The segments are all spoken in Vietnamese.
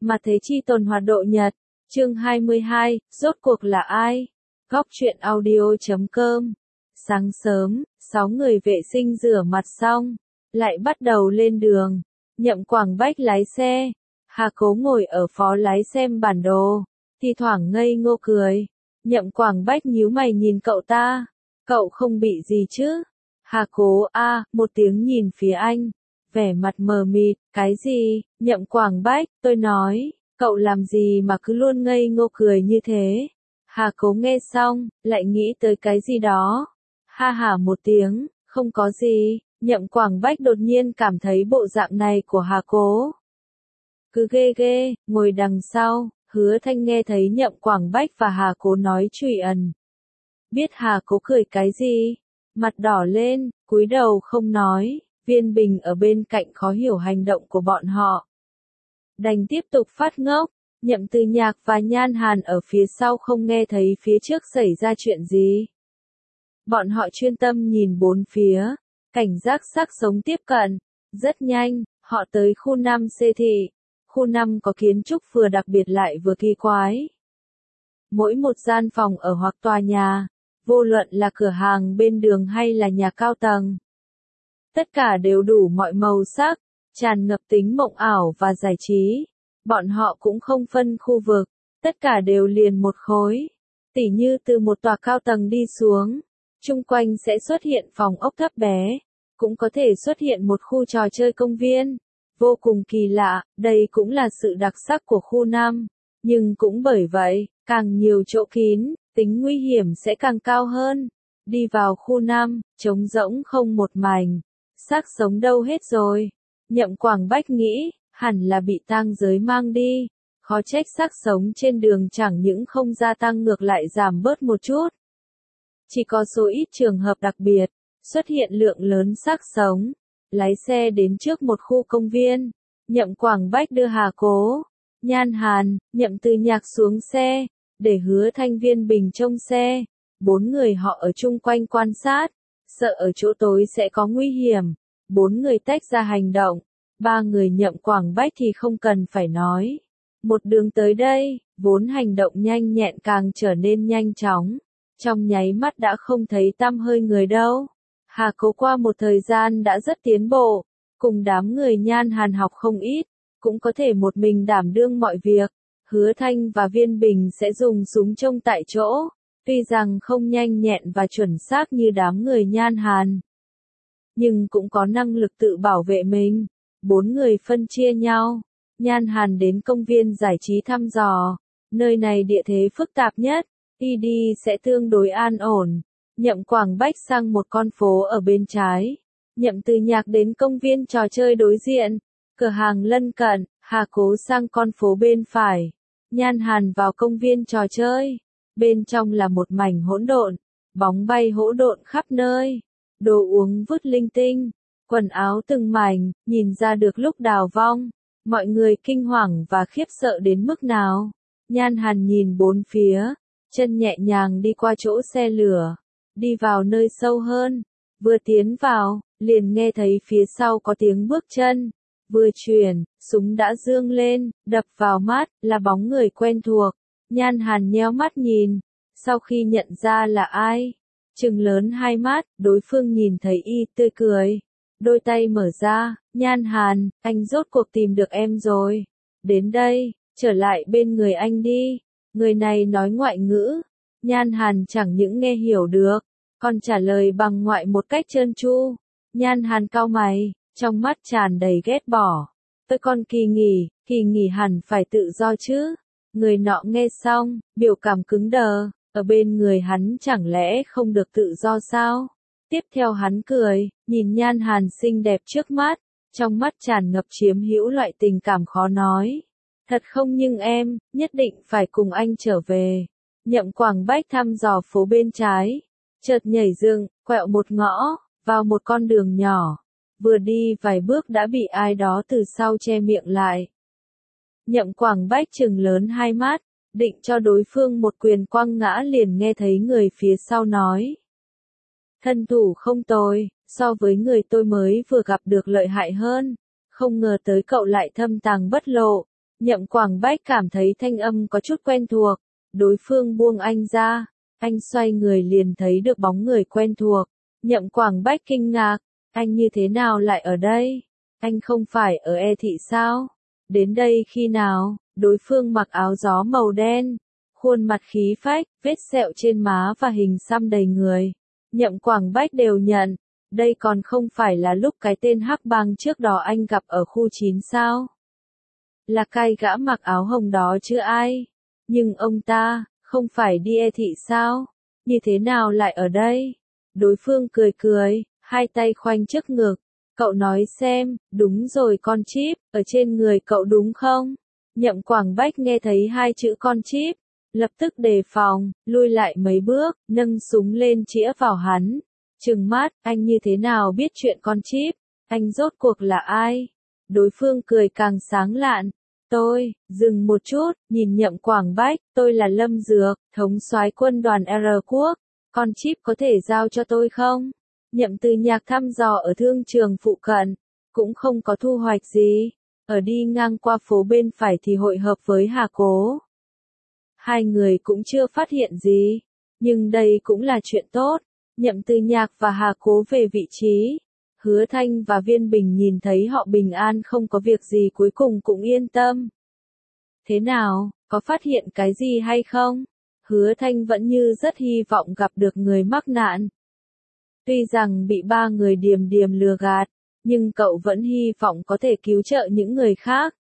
Mà thế chi tồn hoạt độ nhật, chương 22, rốt cuộc là ai? Góc truyện audio.com. Sáng sớm, 6 người vệ sinh rửa mặt xong, lại bắt đầu lên đường. Nhậm Quảng Bách lái xe, Hà Cố ngồi ở phó lái xem bản đồ, thi thoảng ngây ngô cười. Nhậm Quảng Bách nhíu mày nhìn cậu ta, cậu không bị gì chứ? Hà Cố một tiếng nhìn phía anh, vẻ mặt mờ mịt, cái gì? Nhậm Quảng Bách, tôi nói, cậu làm gì mà cứ luôn ngây ngô cười như thế? Hà Cố nghe xong, lại nghĩ tới cái gì đó. Ha hả một tiếng, không có gì. Nhậm Quảng Bách đột nhiên cảm thấy bộ dạng này của Hà Cố cứ ghê ghê. Ngồi đằng sau, Hứa Thanh nghe thấy Nhậm Quảng Bách và Hà Cố nói trụy ẩn. Biết Hà Cố cười cái gì? Mặt đỏ lên, cúi đầu không nói. Viên Bình ở bên cạnh khó hiểu hành động của bọn họ, đành tiếp tục phát ngốc. Nhậm Từ Nhạc và Nhan Hàn ở phía sau không nghe thấy phía trước xảy ra chuyện gì. Bọn họ chuyên tâm nhìn bốn phía, cảnh giác xác sống tiếp cận. Rất nhanh, họ tới khu 5 C thị. Khu 5 có kiến trúc vừa đặc biệt lại vừa kỳ quái. Mỗi một gian phòng ở hoặc tòa nhà, vô luận là cửa hàng bên đường hay là nhà cao tầng, tất cả đều đủ mọi màu sắc, tràn ngập tính mộng ảo và giải trí. Bọn họ cũng không phân khu vực, tất cả đều liền một khối. Tỉ như từ một tòa cao tầng đi xuống, chung quanh sẽ xuất hiện phòng ốc thấp bé, cũng có thể xuất hiện một khu trò chơi công viên. Vô cùng kỳ lạ, đây cũng là sự đặc sắc của khu 5. Nhưng cũng bởi vậy, càng nhiều chỗ kín, tính nguy hiểm sẽ càng cao hơn. Đi vào khu 5, trống rỗng không một mảnh. Xác sống đâu hết rồi? Nhậm Quảng Bách nghĩ, hẳn là bị tang giới mang đi. Khó trách xác sống trên đường chẳng những không gia tăng ngược lại giảm bớt một chút. Chỉ có số ít trường hợp đặc biệt, xuất hiện lượng lớn xác sống. Lái xe đến trước một khu công viên. Nhậm Quảng Bách đưa Hà Cố, Nhan Hàn, Nhậm Từ Nhạc xuống xe, để Hứa Thanh Viên Bình trông xe. 4 người họ ở chung quanh quan sát, sợ ở chỗ tối sẽ có nguy hiểm. 4 người tách ra hành động. 3 người Nhậm Quảng Bách thì không cần phải nói. Một đường tới đây, vốn hành động nhanh nhẹn càng trở nên nhanh chóng. Trong nháy mắt đã không thấy tăm hơi người đâu. Hà Cố qua một thời gian đã rất tiến bộ, cùng đám người Nhan Hàn học không ít, cũng có thể một mình đảm đương mọi việc. Hứa Thanh và Viên Bình sẽ dùng súng trông tại chỗ, tuy rằng không nhanh nhẹn và chuẩn xác như đám người Nhan Hàn, nhưng cũng có năng lực tự bảo vệ mình. 4 người phân chia nhau. Nhan Hàn đến công viên giải trí thăm dò, nơi này địa thế phức tạp nhất, đi sẽ tương đối an ổn. Nhậm Quảng Bách sang một con phố ở bên trái. Nhậm Từ Nhạc đến công viên trò chơi đối diện, cửa hàng lân cận. Hà Cố sang con phố bên phải. Nhan Hàn vào công viên trò chơi. Bên trong là một mảnh hỗn độn, bóng bay hỗn độn khắp nơi, đồ uống vứt linh tinh, quần áo từng mảnh, nhìn ra được lúc đào vong. Mọi người kinh hoàng và khiếp sợ đến mức nào. Nhan Hàn nhìn bốn phía, chân nhẹ nhàng đi qua chỗ xe lửa, đi vào nơi sâu hơn. Vừa tiến vào, liền nghe thấy phía sau có tiếng bước chân. Vừa chuyển, súng đã giương lên, đập vào mắt, là bóng người quen thuộc. Nhan Hàn nheo mắt nhìn, sau khi nhận ra là ai, trừng lớn hai mắt, đối phương nhìn thấy y tươi cười. Đôi tay mở ra, Nhan Hàn, anh rốt cuộc tìm được em rồi. Đến đây, trở lại bên người anh đi. Người này nói ngoại ngữ. Nhan Hàn chẳng những nghe hiểu được, còn trả lời bằng ngoại một cách trơn tru. Nhan Hàn cau mày, trong mắt tràn đầy ghét bỏ. Tôi còn kỳ nghỉ hẳn phải tự do chứ. Người nọ nghe xong, biểu cảm cứng đờ, ở bên người hắn chẳng lẽ không được tự do sao? Tiếp theo hắn cười, nhìn Nhan Hàn xinh đẹp trước mắt, trong mắt tràn ngập chiếm hữu loại tình cảm khó nói. Thật không, nhưng em, nhất định phải cùng anh trở về. Nhậm Quảng Bách thăm dò phố bên trái, chợt nhảy dựng, quẹo một ngõ, vào một con đường nhỏ. Vừa đi vài bước đã bị ai đó từ sau che miệng lại. Nhậm Quảng Bách trừng lớn hai mắt, định cho đối phương một quyền quăng ngã, liền nghe thấy người phía sau nói. Thân thủ không tồi, so với người tôi mới vừa gặp được lợi hại hơn. Không ngờ tới cậu lại thâm tàng bất lộ. Nhậm Quảng Bách cảm thấy thanh âm có chút quen thuộc, đối phương buông anh ra, anh xoay người liền thấy được bóng người quen thuộc. Nhậm Quảng Bách kinh ngạc, anh như thế nào lại ở đây? Anh không phải ở E thị sao? Đến đây khi nào? Đối phương mặc áo gió màu đen, khuôn mặt khí phách, vết sẹo trên má và hình xăm đầy người. Nhậm Quảng Bách đều nhận, đây còn không phải là lúc cái tên Hắc Bang trước đó anh gặp ở khu 9 sao? Là cái gã mặc áo hồng đó chứ ai? Nhưng ông ta, không phải đi E thị sao? Như thế nào lại ở đây? Đối phương cười cười, hai tay khoanh trước ngực. Cậu nói xem, đúng rồi con chip, ở trên người cậu đúng không? Nhậm Quảng Bách nghe thấy hai chữ con chip, lập tức đề phòng, lui lại mấy bước, nâng súng lên chĩa vào hắn. Trừng mắt, anh như thế nào biết chuyện con chip? Anh rốt cuộc là ai? Đối phương cười càng sáng lạn. Tôi, dừng một chút, nhìn Nhậm Quảng Bách, tôi là Lâm Dược, thống soái quân đoàn R quốc. Con chip có thể giao cho tôi không? Nhậm Từ Nhạc thăm dò ở thương trường phụ cận, cũng không có thu hoạch gì. Ở đi ngang qua phố bên phải thì hội hợp với Hà Cố. Hai người cũng chưa phát hiện gì, nhưng đây cũng là chuyện tốt. Nhậm Từ Nhạc và Hà Cố về vị trí. Hứa Thanh và Viên Bình nhìn thấy họ bình an không có việc gì cuối cùng cũng yên tâm. Thế nào, có phát hiện cái gì hay không? Hứa Thanh vẫn như rất hy vọng gặp được người mắc nạn. Tuy rằng bị ba người điềm điềm lừa gạt, nhưng cậu vẫn hy vọng có thể cứu trợ những người khác.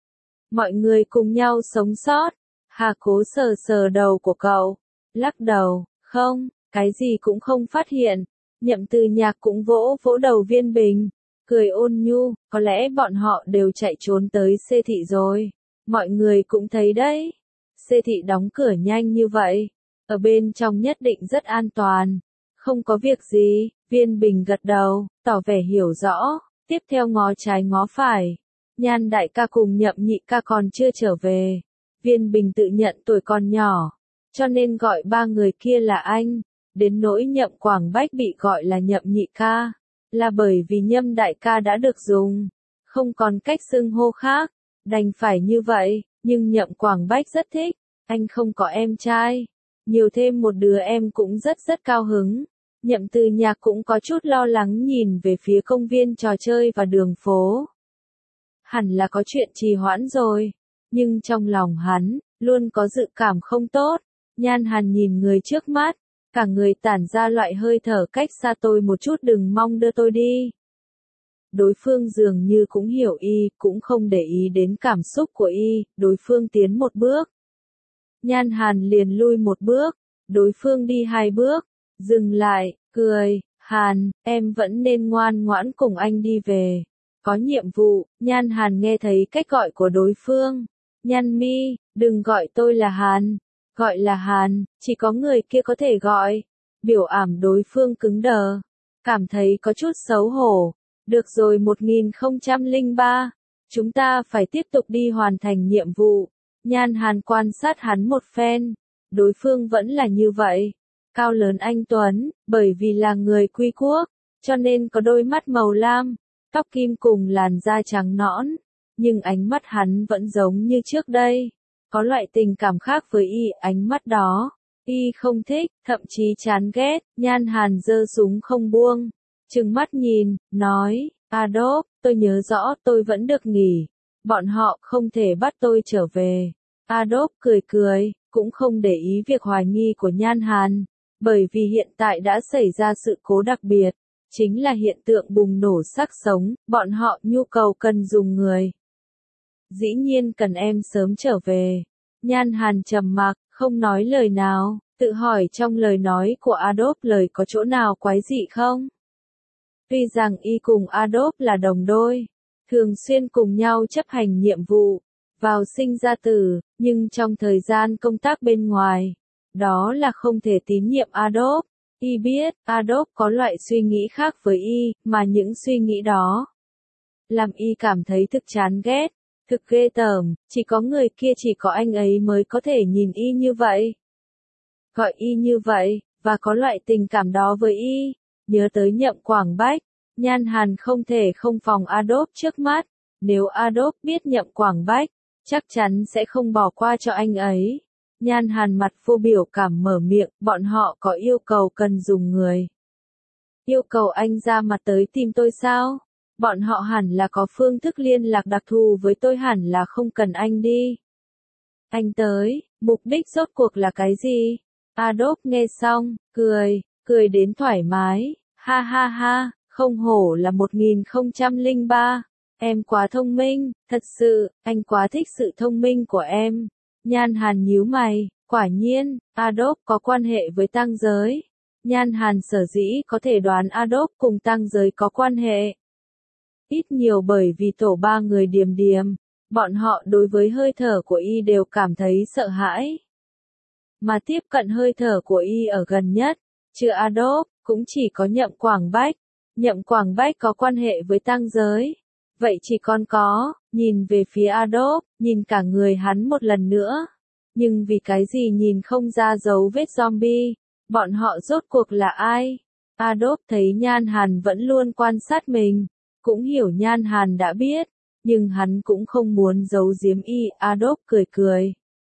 Mọi người cùng nhau sống sót. Hà Cố sờ sờ đầu của cậu, lắc đầu, không, cái gì cũng không phát hiện. Nhậm Từ Nhạc cũng vỗ vỗ đầu Viên Bình, cười ôn nhu, có lẽ bọn họ đều chạy trốn tới xê thị rồi. Mọi người cũng thấy đấy, xê thị đóng cửa nhanh như vậy, ở bên trong nhất định rất an toàn. Không có việc gì, Viên Bình gật đầu, tỏ vẻ hiểu rõ, tiếp theo ngó trái ngó phải. Nhan đại ca cùng Nhậm nhị ca còn chưa trở về. Viên Bình tự nhận tuổi còn nhỏ, cho nên gọi ba người kia là anh. Đến nỗi Nhậm Quảng Bách bị gọi là Nhậm nhị ca, là bởi vì Nhâm đại ca đã được dùng, không còn cách xưng hô khác, đành phải như vậy, nhưng Nhậm Quảng Bách rất thích, anh không có em trai, nhiều thêm một đứa em cũng rất cao hứng. Nhậm Từ Nhạc cũng có chút lo lắng nhìn về phía công viên trò chơi và đường phố. Hẳn là có chuyện trì hoãn rồi, nhưng trong lòng hắn, luôn có dự cảm không tốt. Nhan Hàn nhìn người trước mắt, cả người tản ra loại hơi thở cách xa tôi một chút, đừng mong đưa tôi đi. Đối phương dường như cũng hiểu y, cũng không để ý đến cảm xúc của y, đối phương tiến một bước. Nhan Hàn liền lui một bước, đối phương đi hai bước, dừng lại, cười, Hàn, em vẫn nên ngoan ngoãn cùng anh đi về. Có nhiệm vụ, Nhan Hàn nghe thấy cách gọi của đối phương. Nhan Mi, đừng gọi tôi là Hàn. Gọi là Hàn, chỉ có người kia có thể gọi. Biểu ảm đối phương cứng đờ. Cảm thấy có chút xấu hổ. Được rồi 1003. Chúng ta phải tiếp tục đi hoàn thành nhiệm vụ. Nhan Hàn quan sát hắn một phen. Đối phương vẫn là như vậy. Cao lớn anh tuấn, bởi vì là người Quy quốc, cho nên có đôi mắt màu lam, tóc kim cùng làn da trắng nõn. Nhưng ánh mắt hắn vẫn giống như trước đây. Có loại tình cảm khác với y, ánh mắt đó. Y không thích, thậm chí chán ghét. Nhan Hàn giơ súng không buông. Trừng mắt nhìn, nói, Adolf, tôi nhớ rõ tôi vẫn được nghỉ. Bọn họ không thể bắt tôi trở về. Adolf cười cười, cũng không để ý việc hoài nghi của Nhan Hàn. Bởi vì hiện tại đã xảy ra sự cố đặc biệt. Chính là hiện tượng bùng nổ xác sống, bọn họ nhu cầu cần dùng người. Dĩ nhiên cần em sớm trở về. Nhan Hàn trầm mặc, không nói lời nào, tự hỏi trong lời nói của Adolf lời có chỗ nào quái dị không? Tuy rằng y cùng Adolf là đồng đôi, thường xuyên cùng nhau chấp hành nhiệm vụ, vào sinh ra tử, nhưng trong thời gian công tác bên ngoài, đó là không thể tín nhiệm Adolf. Y biết, Adolf có loại suy nghĩ khác với y, mà những suy nghĩ đó làm y cảm thấy thực chán ghét, thực ghê tởm, chỉ có người kia, chỉ có anh ấy mới có thể nhìn y như vậy. Gọi y như vậy, và có loại tình cảm đó với y. Nhớ tới Nhậm Quảng Bách, Nhan Hàn không thể không phòng Adolf trước mắt. Nếu Adolf biết Nhậm Quảng Bách chắc chắn sẽ không bỏ qua cho anh ấy. Nhan Hàn mặt vô biểu cảm mở miệng, bọn họ có yêu cầu cần dùng người. Yêu cầu anh ra mặt tới tìm tôi sao? Bọn họ hẳn là có phương thức liên lạc đặc thù với tôi, hẳn là không cần anh đi. Anh tới, mục đích rốt cuộc là cái gì? Adolf nghe xong, cười đến thoải mái, ha ha ha, không hổ là 1003. Em quá thông minh, thật sự, anh quá thích sự thông minh của em. Nhan Hàn nhíu mày, quả nhiên, Adolf có quan hệ với tang giới. Nhan Hàn sở dĩ có thể đoán Adolf cùng tang giới có quan hệ. Ít nhiều bởi vì tổ ba người điềm điềm, bọn họ đối với hơi thở của y đều cảm thấy sợ hãi. Mà tiếp cận hơi thở của y ở gần nhất, trừ Adolf, cũng chỉ có Nhậm Quảng Bách. Nhậm Quảng Bách có quan hệ với tang giới. Vậy chỉ còn có, nhìn về phía Adolf, nhìn cả người hắn một lần nữa. Nhưng vì cái gì nhìn không ra dấu vết zombie, bọn họ rốt cuộc là ai? Adolf thấy Nhan Hàn vẫn luôn quan sát mình, cũng hiểu Nhan Hàn đã biết, nhưng hắn cũng không muốn giấu giếm y. Adolf cười.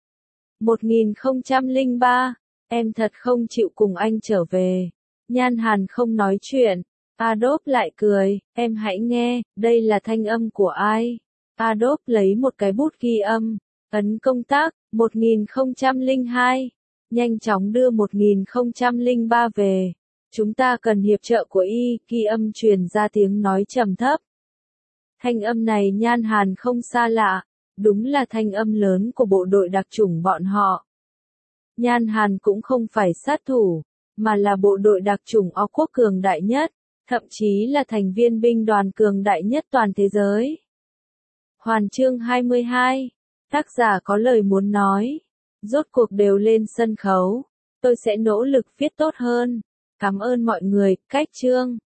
1003, em thật không chịu cùng anh trở về. Nhan Hàn không nói chuyện. Adolf lại cười, em hãy nghe, đây là thanh âm của ai? Adolf lấy một cái bút ghi âm, ấn công tắc, 1002, nhanh chóng đưa 1003 về. Chúng ta cần hiệp trợ của y, ghi âm truyền ra tiếng nói trầm thấp. Thanh âm này Nhan Hàn không xa lạ, đúng là thanh âm lớn của bộ đội đặc chủng bọn họ. Nhan Hàn cũng không phải sát thủ, mà là bộ đội đặc chủng Âu Quốc cường đại nhất. Thậm chí là thành viên binh đoàn cường đại nhất toàn thế giới. Hoàn chương 22. Tác giả có lời muốn nói. Rốt cuộc đều lên sân khấu. Tôi sẽ nỗ lực viết tốt hơn. Cảm ơn mọi người. Cách chương.